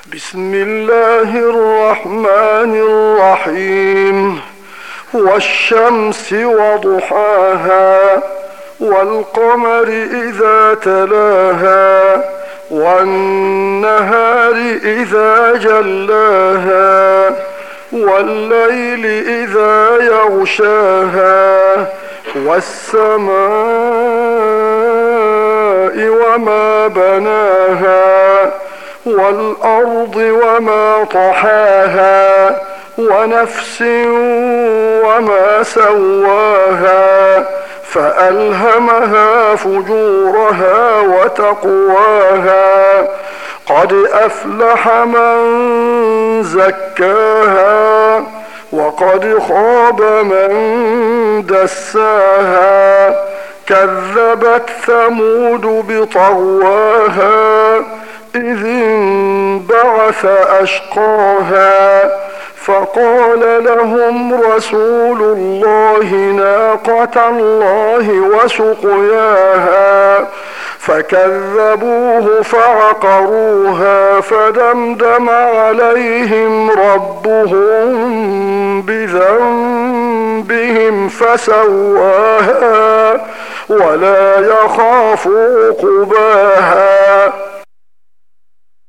بسم الله الرحمن الرحيم. والشمس وضحاها والقمر إذا تلاها والنهار إذا جلاها والليل إذا يغشاها والسماء وما بناها والأرض وما طحاها ونفس وما سواها فألهمها فجورها وتقواها قد أفلح من زكاها وقد خاب من دساها كذبت ثمود بطغواها إذ انبعث أشقاها فقال لهم رسول الله ناقة الله وسقياها فكذبوه فعقروها فدمدم عليهم ربهم بذنبهم فسواها ولا يخاف عقباها